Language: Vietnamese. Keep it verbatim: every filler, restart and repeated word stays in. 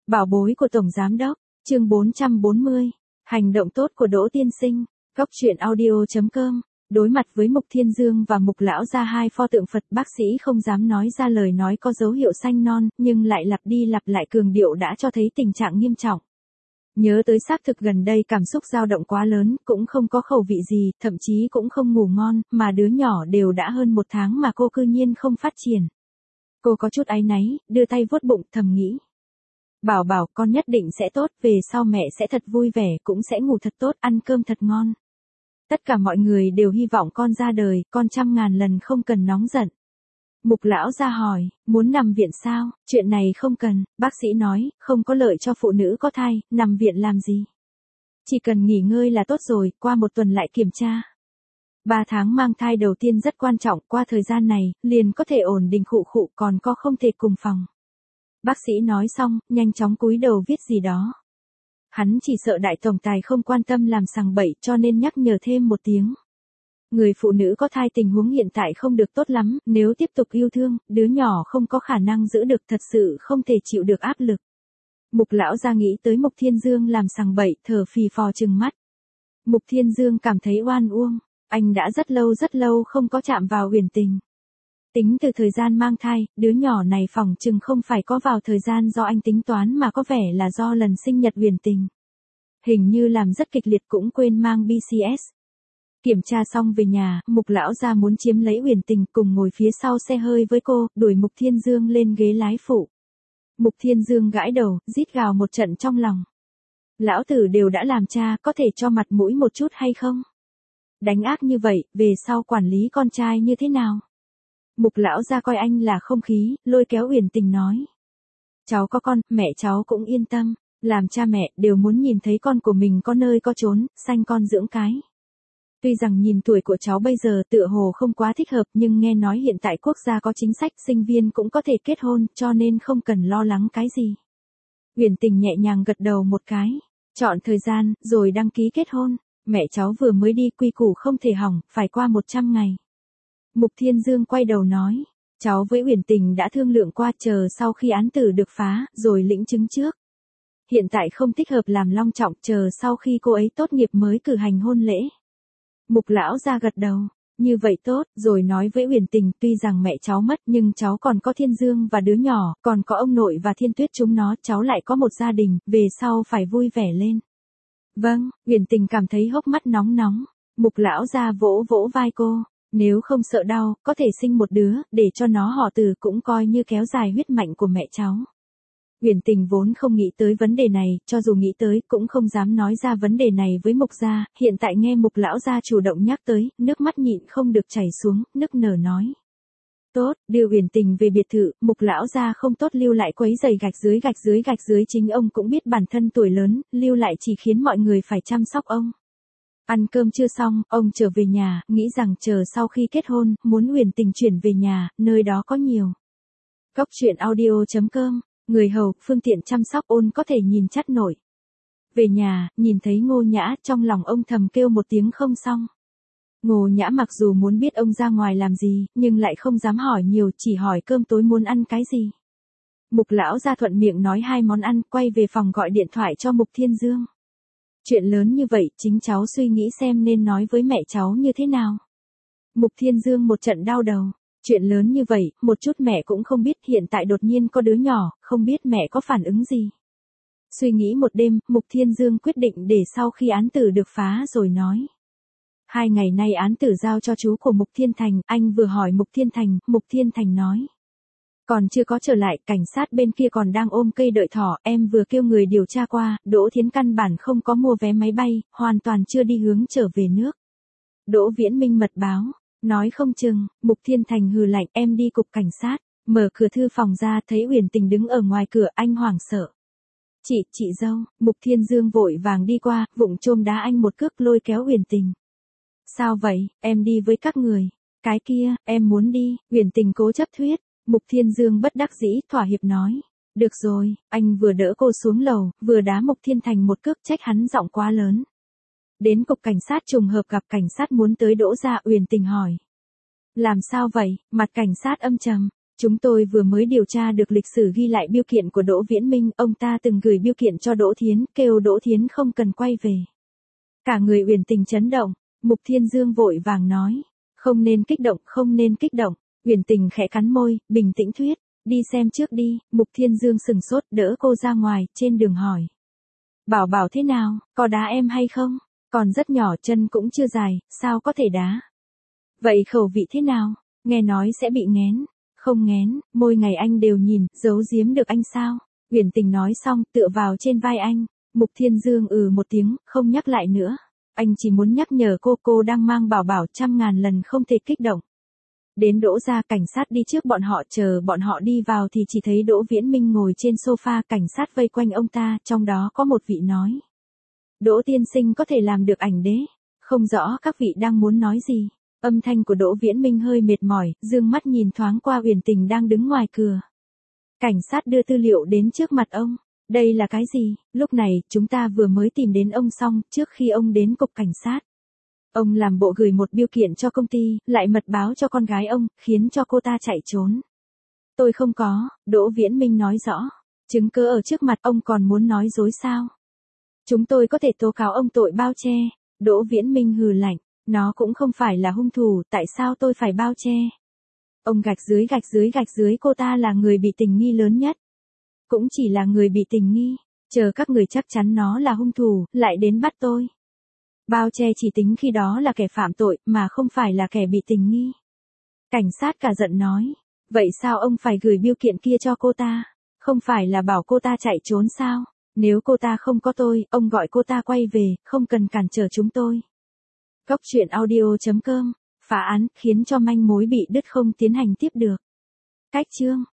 Bảo bối của Tổng Giám Đốc, chương bốn trăm bốn mươi, hành động tốt của Đỗ Tiên Sinh, Cóc truyện audio chấm com. Đối mặt với Mục Thiên Dương và Mục Lão Gia hai pho tượng Phật, bác sĩ không dám nói ra lời nói có dấu hiệu xanh non, nhưng lại lặp đi lặp lại cường điệu đã cho thấy tình trạng nghiêm trọng. Nhớ tới xác thực gần đây cảm xúc dao động quá lớn, cũng không có khẩu vị gì, thậm chí cũng không ngủ ngon, mà đứa nhỏ đều đã hơn một tháng mà cô cư nhiên không phát triển. Cô có chút áy náy, đưa tay vuốt bụng, thầm nghĩ. Bảo bảo, con nhất định sẽ tốt, về sau mẹ sẽ thật vui vẻ, cũng sẽ ngủ thật tốt, ăn cơm thật ngon. Tất cả mọi người đều hy vọng con ra đời, con trăm ngàn lần không cần nóng giận. Mục Lão Gia hỏi, muốn nằm viện sao? Chuyện này không cần, bác sĩ nói, không có lợi cho phụ nữ có thai, nằm viện làm gì? Chỉ cần nghỉ ngơi là tốt rồi, qua một tuần lại kiểm tra. Ba tháng mang thai đầu tiên rất quan trọng, qua thời gian này, liền có thể ổn định khụ khụ, còn có không thể cùng phòng. Bác sĩ nói xong, nhanh chóng cúi đầu viết gì đó. Hắn chỉ sợ đại tổng tài không quan tâm làm sằng bậy, cho nên nhắc nhở thêm một tiếng. Người phụ nữ có thai tình huống hiện tại không được tốt lắm, nếu tiếp tục yêu thương, đứa nhỏ không có khả năng giữ được, thật sự không thể chịu được áp lực. Mục Lão Gia nghĩ tới Mục Thiên Dương làm sằng bậy, thở phì phò trừng mắt. Mục Thiên Dương cảm thấy oan uông, anh đã rất lâu rất lâu không có chạm vào Uyển Tình. Tính từ thời gian mang thai, đứa nhỏ này phỏng chừng không phải có vào thời gian do anh tính toán mà có vẻ là do lần sinh nhật Uyển Tình. Hình như làm rất kịch liệt cũng quên mang bê xê ét. Kiểm tra xong về nhà, Mục Lão Gia muốn chiếm lấy Uyển Tình cùng ngồi phía sau xe hơi với cô, đuổi Mục Thiên Dương lên ghế lái phụ. Mục Thiên Dương gãi đầu, rít gào một trận trong lòng. Lão tử đều đã làm cha, có thể cho mặt mũi một chút hay không? Đánh ác như vậy, về sau quản lý con trai như thế nào? Mục Lão Gia coi anh là không khí, lôi kéo Uyển Tình nói. Cháu có con, mẹ cháu cũng yên tâm, làm cha mẹ đều muốn nhìn thấy con của mình có nơi có chốn, sanh con dưỡng cái. Tuy rằng nhìn tuổi của cháu bây giờ tựa hồ không quá thích hợp, nhưng nghe nói hiện tại quốc gia có chính sách sinh viên cũng có thể kết hôn, cho nên không cần lo lắng cái gì. Uyển Tình nhẹ nhàng gật đầu một cái, chọn thời gian, rồi đăng ký kết hôn. Mẹ cháu vừa mới đi, quy củ không thể hỏng, phải qua một trăm ngày. Mục Thiên Dương quay đầu nói, cháu với Uyển Tình đã thương lượng qua, chờ sau khi án tử được phá, rồi lĩnh chứng trước. Hiện tại không thích hợp làm long trọng, chờ sau khi cô ấy tốt nghiệp mới cử hành hôn lễ. Mục Lão Gia gật đầu, như vậy tốt, rồi nói với Uyển Tình, tuy rằng mẹ cháu mất nhưng cháu còn có Thiên Dương và đứa nhỏ, còn có ông nội và Thiên Tuyết chúng nó, cháu lại có một gia đình, về sau phải vui vẻ lên. Vâng, Uyển Tình cảm thấy hốc mắt nóng nóng. Mục Lão Gia vỗ vỗ vai cô, nếu không sợ đau, có thể sinh một đứa, để cho nó họ Từ, cũng coi như kéo dài huyết mạch của mẹ cháu. Uyển Tình vốn không nghĩ tới vấn đề này, cho dù nghĩ tới, cũng không dám nói ra vấn đề này với Mục gia, hiện tại nghe Mục Lão Gia chủ động nhắc tới, nước mắt nhịn không được chảy xuống, nức nở nói. Tốt, đưa Uyển Tình về biệt thự, Mục Lão Gia không tốt lưu lại quấy giày gạch dưới gạch dưới gạch dưới, chính ông cũng biết bản thân tuổi lớn, lưu lại chỉ khiến mọi người phải chăm sóc ông. Ăn cơm chưa xong, ông trở về nhà, nghĩ rằng chờ sau khi kết hôn, muốn Uyển Tình chuyển về nhà, nơi đó có nhiều. Cóc truyện audio chấm com, người hầu, phương tiện chăm sóc ôn có thể nhìn chắt nổi. Về nhà, nhìn thấy Ngô Nhã, trong lòng ông thầm kêu một tiếng không xong. Ngô Nhã mặc dù muốn biết ông ra ngoài làm gì, nhưng lại không dám hỏi nhiều, chỉ hỏi cơm tối muốn ăn cái gì. Mục Lão Gia thuận miệng nói hai món ăn, quay về phòng gọi điện thoại cho Mục Thiên Dương. Chuyện lớn như vậy, chính cháu suy nghĩ xem nên nói với mẹ cháu như thế nào. Mục Thiên Dương một trận đau đầu. Chuyện lớn như vậy, một chút mẹ cũng không biết, hiện tại đột nhiên có đứa nhỏ, không biết mẹ có phản ứng gì. Suy nghĩ một đêm, Mục Thiên Dương quyết định để sau khi án tử được phá rồi nói. Hai ngày nay án tử giao cho chú của Mục Thiên Thành, anh vừa hỏi Mục Thiên Thành, Mục Thiên Thành nói. Còn chưa có trở lại, cảnh sát bên kia còn đang ôm cây đợi thỏ, em vừa kêu người điều tra qua, Đỗ Thiến căn bản không có mua vé máy bay, hoàn toàn chưa đi hướng trở về nước. Đỗ Viễn Minh mật báo, nói không chừng. Mục Thiên Thành hừ lạnh, em đi cục cảnh sát, mở cửa thư phòng ra, thấy Uyển Tình đứng ở ngoài cửa, anh hoảng sợ. Chị, chị dâu. Mục Thiên Dương vội vàng đi qua, vụng chôm đá anh một cước, lôi kéo Uyển Tình. Sao vậy, em đi với các người. Cái kia, em muốn đi. Uyển Tình cố chấp thuyết. Mục Thiên Dương bất đắc dĩ, thỏa hiệp nói. Được rồi, anh vừa đỡ cô xuống lầu, vừa đá Mục Thiên Thành một cước, trách hắn giọng quá lớn. Đến cục cảnh sát trùng hợp gặp cảnh sát muốn tới Đỗ gia, Uyển Tình hỏi. Làm sao vậy? Mặt cảnh sát âm trầm. Chúng tôi vừa mới điều tra được lịch sử ghi lại biêu kiện của Đỗ Viễn Minh, ông ta từng gửi biêu kiện cho Đỗ Thiến, kêu Đỗ Thiến không cần quay về. Cả người Uyển Tình chấn động, Mục Thiên Dương vội vàng nói, không nên kích động, không nên kích động. Uyển Tình khẽ cắn môi, bình tĩnh thuyết, đi xem trước đi. Mục Thiên Dương sừng sốt, đỡ cô ra ngoài, trên đường hỏi. Bảo Bảo thế nào, có đá em hay không? Còn rất nhỏ, chân cũng chưa dài, sao có thể đá? Vậy khẩu vị thế nào? Nghe nói sẽ bị nghén. Không nghén, môi ngày anh đều nhìn, giấu giếm được anh sao? Uyển Tình nói xong, tựa vào trên vai anh. Mục Thiên Dương ừ một tiếng, không nhắc lại nữa. Anh chỉ muốn nhắc nhở cô, cô đang mang Bảo Bảo, trăm ngàn lần không thể kích động. Đến Đỗ gia, cảnh sát đi trước bọn họ, chờ bọn họ đi vào thì chỉ thấy Đỗ Viễn Minh ngồi trên sofa, cảnh sát vây quanh ông ta, trong đó có một vị nói. Đỗ tiên sinh có thể làm được ảnh đế. Không rõ các vị đang muốn nói gì. Âm thanh của Đỗ Viễn Minh hơi mệt mỏi, dương mắt nhìn thoáng qua Uyển Tình đang đứng ngoài cửa. Cảnh sát đưa tư liệu đến trước mặt ông. Đây là cái gì? Lúc này, chúng ta vừa mới tìm đến ông xong, trước khi ông đến cục cảnh sát. Ông làm bộ gửi một biêu kiện cho công ty, lại mật báo cho con gái ông, khiến cho cô ta chạy trốn. Tôi không có, Đỗ Viễn Minh nói rõ. Chứng cứ ở trước mặt, ông còn muốn nói dối sao? Chúng tôi có thể tố cáo ông tội bao che. Đỗ Viễn Minh hừ lạnh. Nó cũng không phải là hung thủ, tại sao tôi phải bao che? Ông gạch dưới gạch dưới gạch dưới, cô ta là người bị tình nghi lớn nhất. Cũng chỉ là người bị tình nghi, chờ các người chắc chắn nó là hung thủ, lại đến bắt tôi. Bao che chỉ tính khi đó là kẻ phạm tội, mà không phải là kẻ bị tình nghi. Cảnh sát cả giận nói, vậy sao ông phải gửi biêu kiện kia cho cô ta? Không phải là bảo cô ta chạy trốn sao? Nếu cô ta không có tôi, ông gọi cô ta quay về, không cần cản trở chúng tôi. Góc truyện audio chấm com, phá án, khiến cho manh mối bị đứt không tiến hành tiếp được. Cách chương